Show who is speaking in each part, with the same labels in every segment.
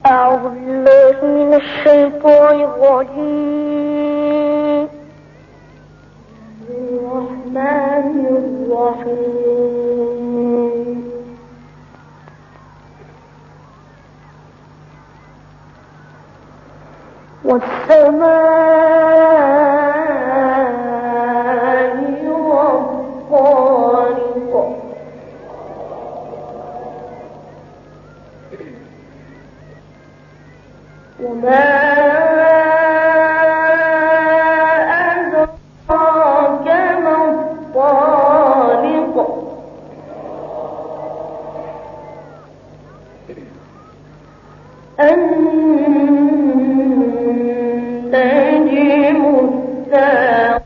Speaker 1: أعوذ بالله من الشيطان الرجيم. الرحمن الرحيم. والسماء والطارق وما أدراك ما الطارق النجم الثاقب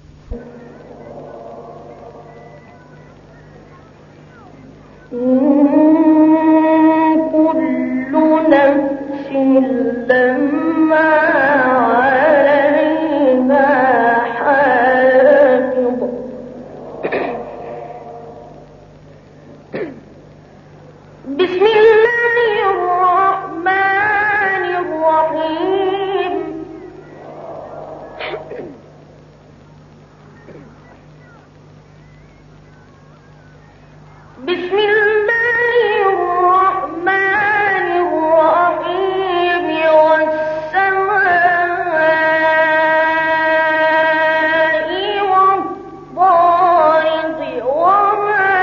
Speaker 1: كل نفس لما عليها حافظ بسم الله الرحمن الرحيم. بسم الله الرحمن الرحيم. والسماء والطارق وما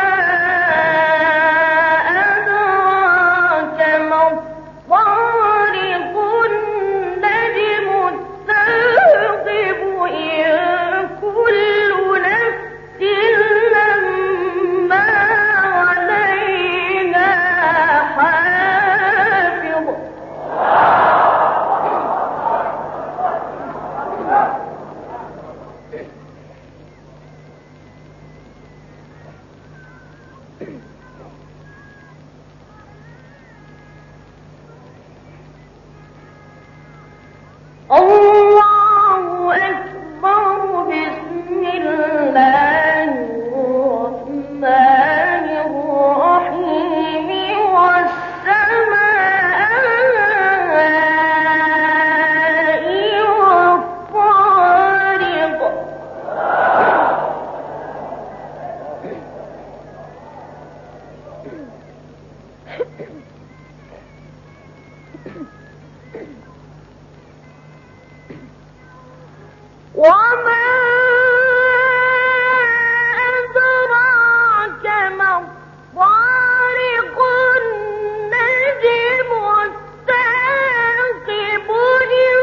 Speaker 1: أدراك ما الطارق النجم الثاقب إن كل نفس لما عليها حافظ الله أكبر. بسم الله الرحمن الرحيم. والسماء والطارق وما أدراك ما الطارق النجم الثاقب إن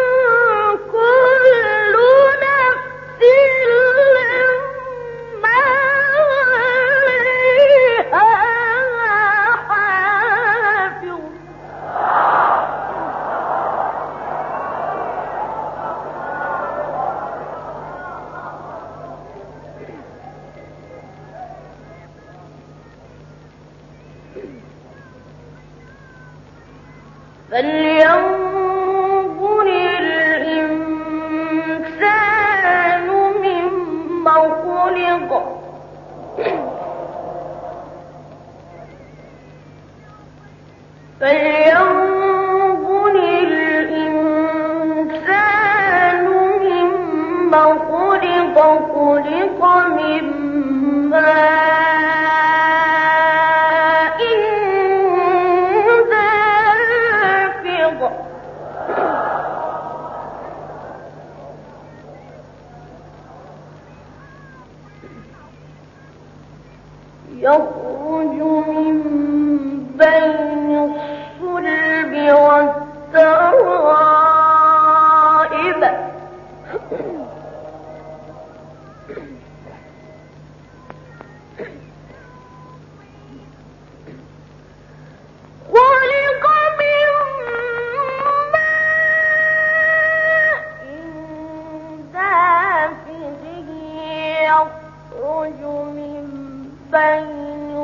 Speaker 1: كل نفس لما عليها حافظ فلينظر الإنسان مما خلق فلينظر الإنسان مما خلق خلق من ماء دافق يخرج من بين الصلب والترائب خلق من ماء دافق يخرج من بين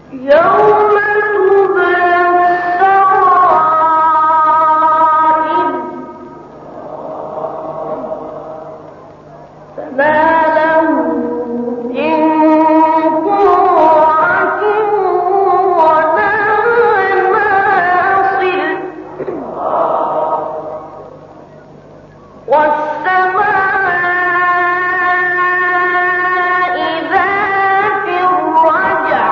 Speaker 1: يوم تبلى السرائر فما له من قوة ولا ناصر والسماء ذات الرجع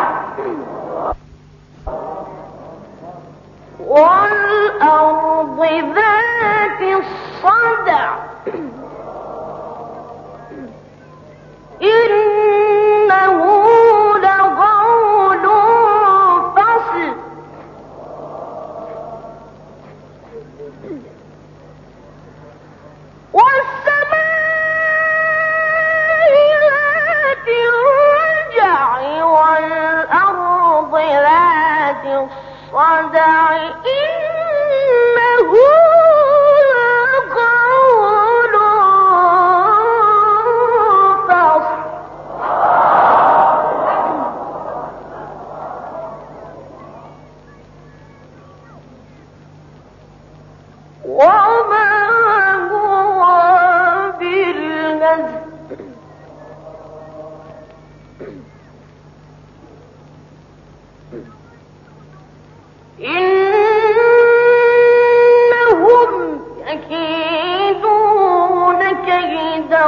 Speaker 1: والأرض ذات الصدع إنه لقول فصل والسماء ذات الرجع والأرض ذات الصدع إنه لقول فصل وما هو بالهزل إنهم يكيدون كيدا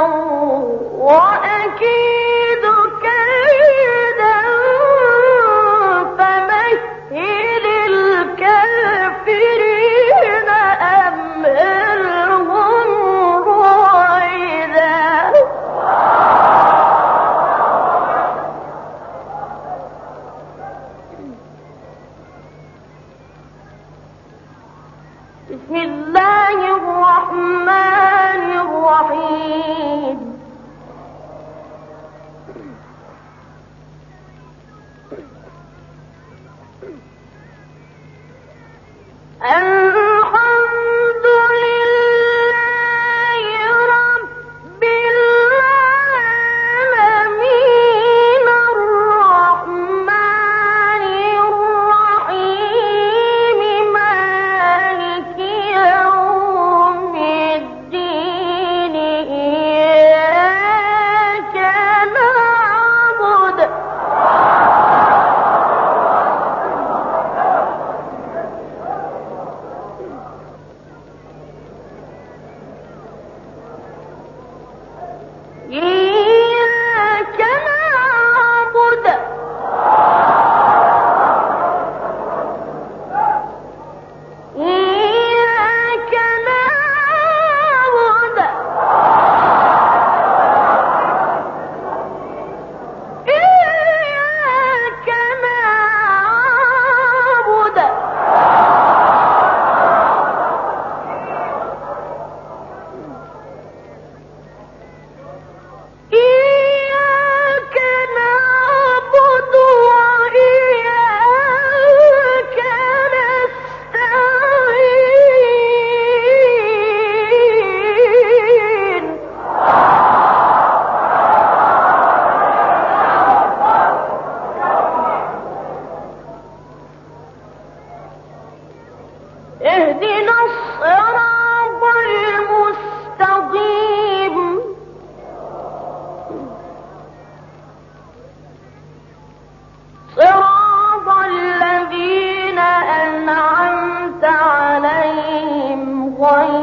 Speaker 1: وأكيد كيدا فمهل الكافرين أمهلهم رويدا بسم الله الرحمن الرحيم الحمد لله رب العالمين الرحمن الرحيم مالك يوم الدين إياك نعبد إياك نعبد إياك نعبد إياك نعبد إياك نعبد وإياك نستعين اهدنا الصراط المستقيم صراط الذين أنعمت عليهم غير